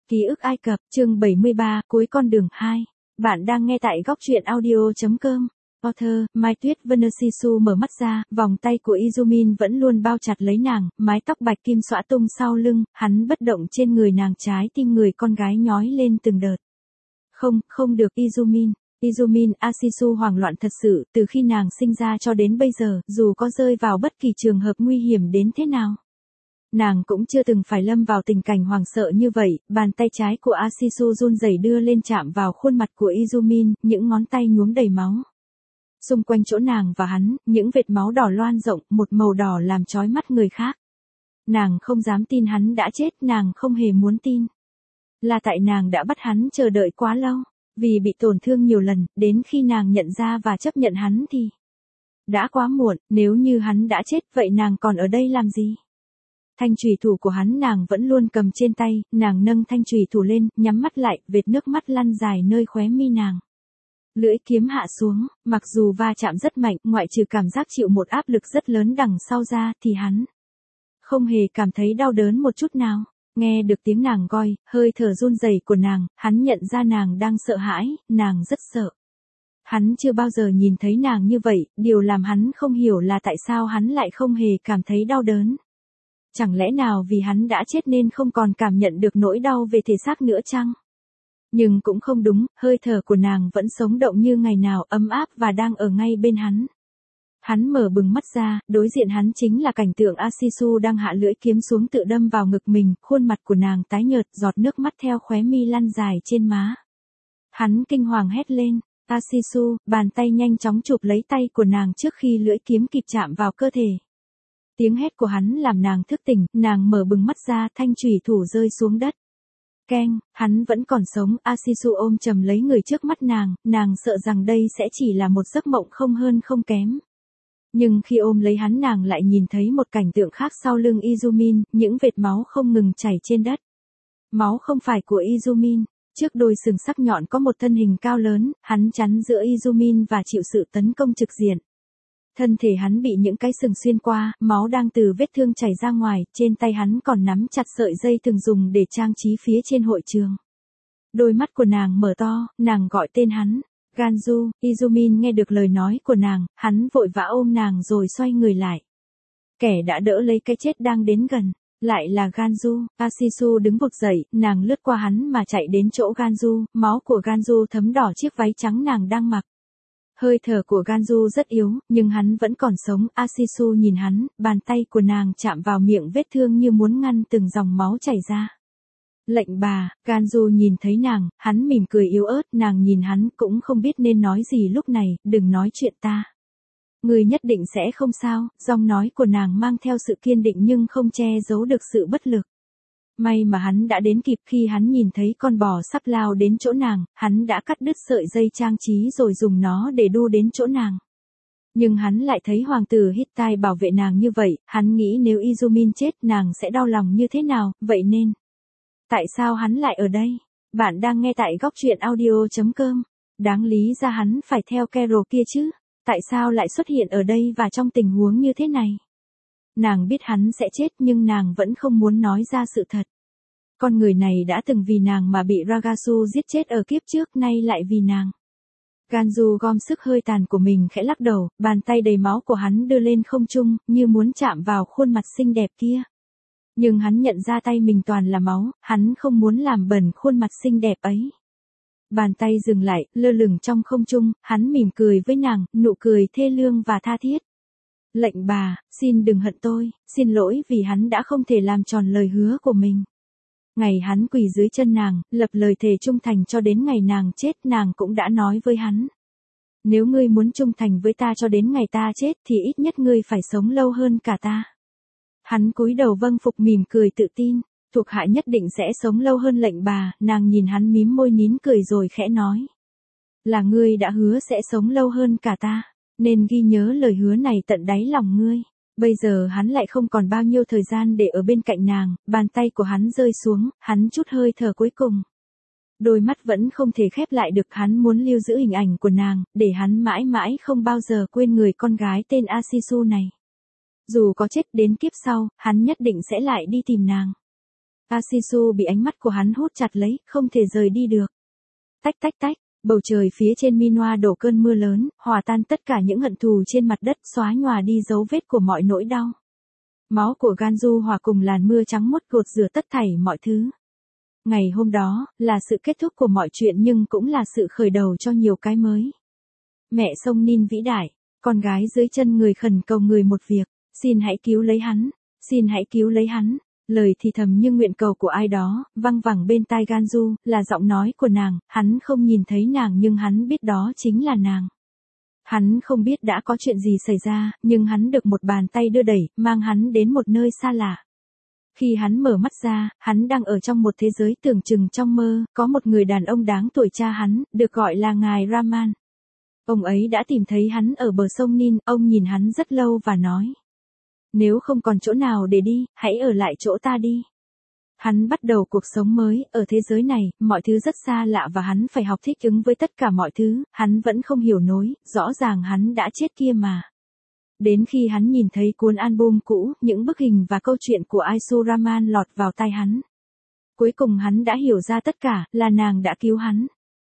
Ký ức Ai Cập, chương 73, cuối con đường 2. Bạn đang nghe tại góc truyện audio.com. Author, Mai Tuyết Vanessisu mở mắt ra, vòng tay của Izumin vẫn luôn bao chặt lấy nàng, mái tóc bạch kim xõa tung sau lưng, hắn bất động trên người nàng, trái tim người con gái nhói lên từng đợt. Không được Izumin. Izumin Asisu hoảng loạn thật sự, từ khi nàng sinh ra cho đến bây giờ, dù có rơi vào bất kỳ trường hợp nguy hiểm đến thế nào, nàng cũng chưa từng phải lâm vào tình cảnh hoảng sợ như vậy. Bàn tay trái của Asisu run rẩy đưa lên chạm vào khuôn mặt của Izumin, những ngón tay nhuốm đầy máu. Xung quanh chỗ nàng và hắn, những vệt máu đỏ loan rộng, một màu đỏ làm chói mắt người khác. Nàng không dám tin hắn đã chết, nàng không hề muốn tin. Là tại nàng đã bắt hắn chờ đợi quá lâu, vì bị tổn thương nhiều lần, đến khi nàng nhận ra và chấp nhận hắn thì đã quá muộn. Nếu như hắn đã chết, vậy nàng còn ở đây làm gì? Thanh chùy thủ của hắn nàng vẫn luôn cầm trên tay, nàng nâng thanh chùy thủ lên, nhắm mắt lại, vệt nước mắt lăn dài nơi khóe mi nàng. Lưỡi kiếm hạ xuống, mặc dù va chạm rất mạnh, ngoại trừ cảm giác chịu một áp lực rất lớn đằng sau ra, thì hắn không hề cảm thấy đau đớn một chút nào. Nghe được tiếng nàng gọi, hơi thở run rẩy của nàng, hắn nhận ra nàng đang sợ hãi, nàng rất sợ. Hắn chưa bao giờ nhìn thấy nàng như vậy, điều làm hắn không hiểu là tại sao hắn lại không hề cảm thấy đau đớn. Chẳng lẽ nào vì hắn đã chết nên không còn cảm nhận được nỗi đau về thể xác nữa chăng? Nhưng cũng không đúng, hơi thở của nàng vẫn sống động như ngày nào, ấm áp và đang ở ngay bên hắn. Hắn mở bừng mắt ra, đối diện hắn chính là cảnh tượng Asisu đang hạ lưỡi kiếm xuống tự đâm vào ngực mình, khuôn mặt của nàng tái nhợt, giọt nước mắt theo khóe mi lăn dài trên má. Hắn kinh hoàng hét lên, Asisu, bàn tay nhanh chóng chụp lấy tay của nàng trước khi lưỡi kiếm kịp chạm vào cơ thể. Tiếng hét của hắn làm nàng thức tỉnh, nàng mở bừng mắt ra, thanh chùy thủ rơi xuống đất. Keng, hắn vẫn còn sống. Asisu ôm chầm lấy người trước mắt nàng sợ rằng đây sẽ chỉ là một giấc mộng không hơn không kém. Nhưng khi ôm lấy hắn nàng lại nhìn thấy một cảnh tượng khác sau lưng Izumin, những vệt máu không ngừng chảy trên đất. Máu không phải của Izumin, trước đôi sừng sắc nhọn có một thân hình cao lớn, hắn chắn giữa Izumin và chịu sự tấn công trực diện. Thân thể hắn bị những cái sừng xuyên qua, máu đang từ vết thương chảy ra ngoài, trên tay hắn còn nắm chặt sợi dây thường dùng để trang trí phía trên hội trường. Đôi mắt của nàng mở to, nàng gọi tên hắn, Ganju. Izumin nghe được lời nói của nàng, hắn vội vã ôm nàng rồi xoay người lại. Kẻ đã đỡ lấy cái chết đang đến gần, lại là Ganju. Asisu đứng vụt dậy, nàng lướt qua hắn mà chạy đến chỗ Ganju, máu của Ganju thấm đỏ chiếc váy trắng nàng đang mặc. Hơi thở của Ganju rất yếu, nhưng hắn vẫn còn sống. Asisu nhìn hắn, bàn tay của nàng chạm vào miệng vết thương như muốn ngăn từng dòng máu chảy ra. Lệnh bà. Ganju nhìn thấy nàng, hắn mỉm cười yếu ớt, nàng nhìn hắn cũng không biết nên nói gì lúc này, đừng nói chuyện ta. Người nhất định sẽ không sao. Giọng nói của nàng mang theo sự kiên định nhưng không che giấu được sự bất lực. May mà hắn đã đến kịp. Khi hắn nhìn thấy con bò sắp lao đến chỗ nàng, hắn đã cắt đứt sợi dây trang trí rồi dùng nó để đu đến chỗ nàng. Nhưng hắn lại thấy hoàng tử Hittite bảo vệ nàng như vậy, hắn nghĩ nếu Izumin chết nàng sẽ đau lòng như thế nào, vậy nên tại sao hắn lại ở đây? Bạn đang nghe tại góc truyện audio.com. Đáng lý ra hắn phải theo Carol kia chứ, tại sao lại xuất hiện ở đây và trong tình huống như thế này? Nàng biết hắn sẽ chết nhưng nàng vẫn không muốn nói ra sự thật. Con người này đã từng vì nàng mà bị Ragasu giết chết ở kiếp trước, nay lại vì nàng. Ganju gom sức hơi tàn của mình khẽ lắc đầu, bàn tay đầy máu của hắn đưa lên không trung, như muốn chạm vào khuôn mặt xinh đẹp kia. Nhưng hắn nhận ra tay mình toàn là máu, hắn không muốn làm bẩn khuôn mặt xinh đẹp ấy. Bàn tay dừng lại, lơ lửng trong không trung, hắn mỉm cười với nàng, nụ cười thê lương và tha thiết. Lệnh bà, xin đừng hận tôi, xin lỗi vì hắn đã không thể làm tròn lời hứa của mình. Ngày hắn quỳ dưới chân nàng, lập lời thề trung thành cho đến ngày nàng chết, nàng cũng đã nói với hắn. Nếu ngươi muốn trung thành với ta cho đến ngày ta chết thì ít nhất ngươi phải sống lâu hơn cả ta. Hắn cúi đầu vâng phục mỉm cười tự tin, thuộc hạ nhất định sẽ sống lâu hơn lệnh bà. Nàng nhìn hắn mím môi nín cười rồi khẽ nói. Là ngươi đã hứa sẽ sống lâu hơn cả ta, nên ghi nhớ lời hứa này tận đáy lòng ngươi. Bây giờ hắn lại không còn bao nhiêu thời gian để ở bên cạnh nàng, bàn tay của hắn rơi xuống, hắn chút hơi thở cuối cùng. Đôi mắt vẫn không thể khép lại được, hắn muốn lưu giữ hình ảnh của nàng, để hắn mãi mãi không bao giờ quên người con gái tên Asisu này. Dù có chết đến kiếp sau, hắn nhất định sẽ lại đi tìm nàng. Asisu bị ánh mắt của hắn hút chặt lấy, không thể rời đi được. Tách tách tách, bầu trời phía trên Minoa đổ cơn mưa lớn, hòa tan tất cả những hận thù trên mặt đất, xóa nhòa đi dấu vết của mọi nỗi đau. Máu của Ganju hòa cùng làn mưa trắng muốt gột rửa tất thảy mọi thứ. Ngày hôm đó, là sự kết thúc của mọi chuyện nhưng cũng là sự khởi đầu cho nhiều cái mới. Mẹ sông Nin vĩ đại, con gái dưới chân người khẩn cầu người một việc, xin hãy cứu lấy hắn, xin hãy cứu lấy hắn. Lời thì thầm như nguyện cầu của ai đó, văng vẳng bên tai Ganju, là giọng nói của nàng, hắn không nhìn thấy nàng nhưng hắn biết đó chính là nàng. Hắn không biết đã có chuyện gì xảy ra, nhưng hắn được một bàn tay đưa đẩy, mang hắn đến một nơi xa lạ. Khi hắn mở mắt ra, hắn đang ở trong một thế giới tưởng chừng trong mơ, có một người đàn ông đáng tuổi cha hắn, được gọi là ngài Raman. Ông ấy đã tìm thấy hắn ở bờ sông Nin, ông nhìn hắn rất lâu và nói. Nếu không còn chỗ nào để đi, hãy ở lại chỗ ta đi. Hắn bắt đầu cuộc sống mới, ở thế giới này, mọi thứ rất xa lạ và hắn phải học thích ứng với tất cả mọi thứ, hắn vẫn không hiểu nổi, rõ ràng hắn đã chết kia mà. Đến khi hắn nhìn thấy cuốn album cũ, những bức hình và câu chuyện của Aisu Raman lọt vào tai hắn. Cuối cùng hắn đã hiểu ra tất cả, là nàng đã cứu hắn.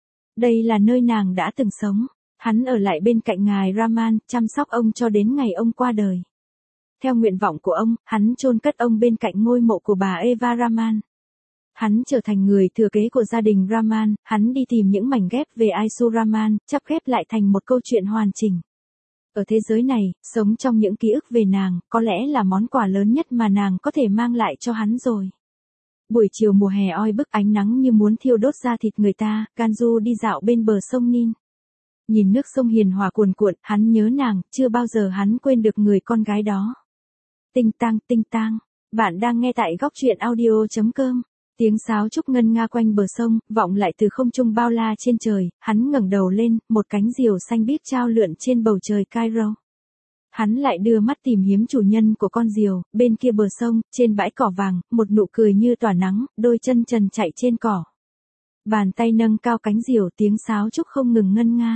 Đây là nơi nàng đã từng sống. Hắn ở lại bên cạnh ngài Raman, chăm sóc ông cho đến ngày ông qua đời. Theo nguyện vọng của ông, hắn chôn cất ông bên cạnh ngôi mộ của bà Eva Raman. Hắn trở thành người thừa kế của gia đình Raman, hắn đi tìm những mảnh ghép về Aisu Raman, chắp ghép lại thành một câu chuyện hoàn chỉnh. Ở thế giới này, sống trong những ký ức về nàng, có lẽ là món quà lớn nhất mà nàng có thể mang lại cho hắn rồi. Buổi chiều mùa hè oi bức, ánh nắng như muốn thiêu đốt da thịt người ta, Ganju đi dạo bên bờ sông Nin. Nhìn nước sông hiền hòa cuồn cuộn, hắn nhớ nàng, chưa bao giờ hắn quên được người con gái đó. Tinh tang, bạn đang nghe tại góc truyện audio.com. Tiếng sáo trúc ngân nga quanh bờ sông, vọng lại từ không trung bao la trên trời, hắn ngẩng đầu lên, một cánh diều xanh biếc trao lượn trên bầu trời Cairo. Hắn lại đưa mắt tìm hiếm chủ nhân của con diều, bên kia bờ sông, trên bãi cỏ vàng, một nụ cười như tỏa nắng, đôi chân trần chạy trên cỏ. Bàn tay nâng cao cánh diều, tiếng sáo trúc không ngừng ngân nga.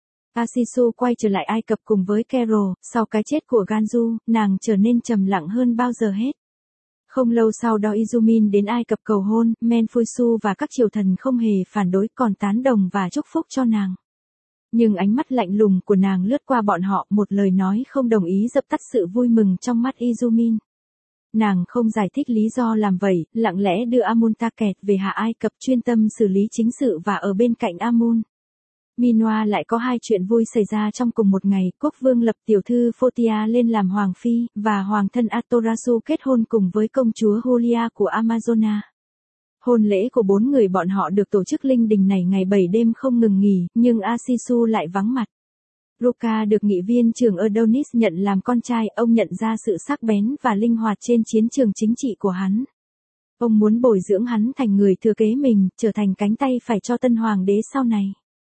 Asisu quay trở lại Ai Cập cùng với Carol, sau cái chết của Ganju, nàng trở nên trầm lặng hơn bao giờ hết. Không lâu sau đó Izumin đến Ai Cập cầu hôn, Menfusu và các triều thần không hề phản đối còn tán đồng và chúc phúc cho nàng. Nhưng ánh mắt lạnh lùng của nàng lướt qua bọn họ, một lời nói không đồng ý dập tắt sự vui mừng trong mắt Izumin. Nàng không giải thích lý do làm vậy, lặng lẽ đưa Amuntaket về Hạ Ai Cập chuyên tâm xử lý chính sự và ở bên cạnh Amun. Minoa lại có hai chuyện vui xảy ra trong cùng một ngày, quốc vương lập tiểu thư Photya lên làm hoàng phi, và hoàng thân Atorasu kết hôn cùng với công chúa Julia của Amazona. Hôn lễ của bốn người bọn họ được tổ chức linh đình này ngày 7 đêm không ngừng nghỉ, nhưng Asisu lại vắng mặt. Ruka được nghị viên trưởng Adonis nhận làm con trai, ông nhận ra sự sắc bén và linh hoạt trên chiến trường chính trị của hắn. Ông muốn bồi dưỡng hắn thành người thừa kế mình, trở thành cánh tay phải cho tân hoàng đế sau này.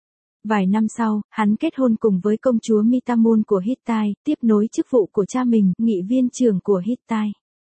Vài năm sau, hắn kết hôn cùng với công chúa Mitamun của Hittite, tiếp nối chức vụ của cha mình, nghị viên trưởng của Hittite.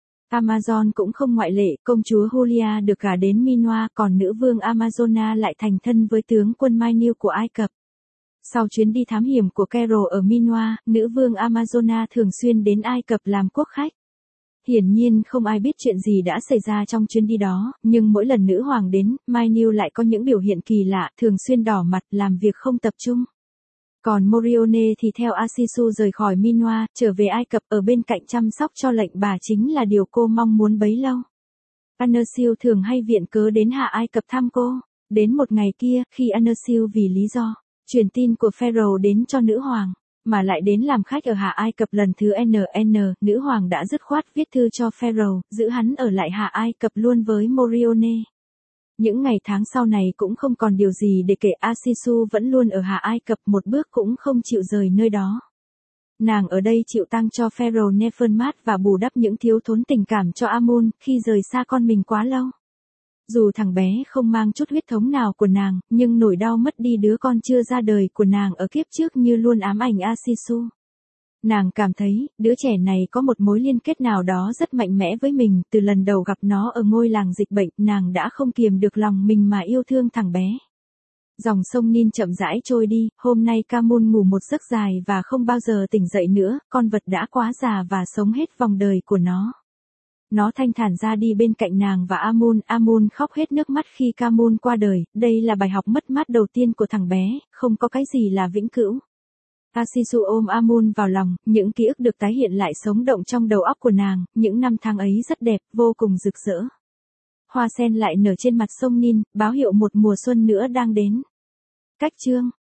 Amazon cũng không ngoại lệ, công chúa Julia được gả đến Minoa, còn nữ vương Amazona lại thành thân với tướng quân Mainil của Ai Cập. Sau chuyến đi thám hiểm của Carol ở Minoa, nữ vương Amazona thường xuyên đến Ai Cập làm quốc khách. Hiển nhiên không ai biết chuyện gì đã xảy ra trong chuyến đi đó, nhưng mỗi lần nữ hoàng đến, Mainil lại có những biểu hiện kỳ lạ, thường xuyên đỏ mặt, làm việc không tập trung. Còn Morione thì theo Asisu rời khỏi Minoa, trở về Ai Cập ở bên cạnh chăm sóc cho lệnh bà chính là điều cô mong muốn bấy lâu. Anersil thường hay viện cớ đến Hạ Ai Cập thăm cô. Đến một ngày kia, khi Anersil vì lý do truyền tin của Pharaoh đến cho nữ hoàng, mà lại đến làm khách ở Hạ Ai Cập lần thứ NN, nữ hoàng đã dứt khoát viết thư cho Pharaoh, giữ hắn ở lại Hạ Ai Cập luôn với Morione. Những ngày tháng sau này cũng không còn điều gì để kể, Asisu vẫn luôn ở Hạ Ai Cập, một bước cũng không chịu rời nơi đó. Nàng ở đây chịu tang cho Pharaoh Nefermat và bù đắp những thiếu thốn tình cảm cho Amun khi rời xa con mình quá lâu. Dù thằng bé không mang chút huyết thống nào của nàng, nhưng nỗi đau mất đi đứa con chưa ra đời của nàng ở kiếp trước như luôn ám ảnh Asisu. Nàng cảm thấy, đứa trẻ này có một mối liên kết nào đó rất mạnh mẽ với mình, từ lần đầu gặp nó ở ngôi làng dịch bệnh, nàng đã không kiềm được lòng mình mà yêu thương thằng bé. Dòng sông Nin chậm rãi trôi đi, hôm nay Camun ngủ một giấc dài và không bao giờ tỉnh dậy nữa, con vật đã quá già và sống hết vòng đời của nó. Nó thanh thản ra đi bên cạnh nàng và Amun khóc hết nước mắt khi Kamun qua đời, đây là bài học mất mát đầu tiên của thằng bé, không có cái gì là vĩnh cửu. Asisu ôm Amun vào lòng, những ký ức được tái hiện lại sống động trong đầu óc của nàng, những năm tháng ấy rất đẹp, vô cùng rực rỡ. Hoa sen lại nở trên mặt sông Nin, báo hiệu một mùa xuân nữa đang đến. Cách chương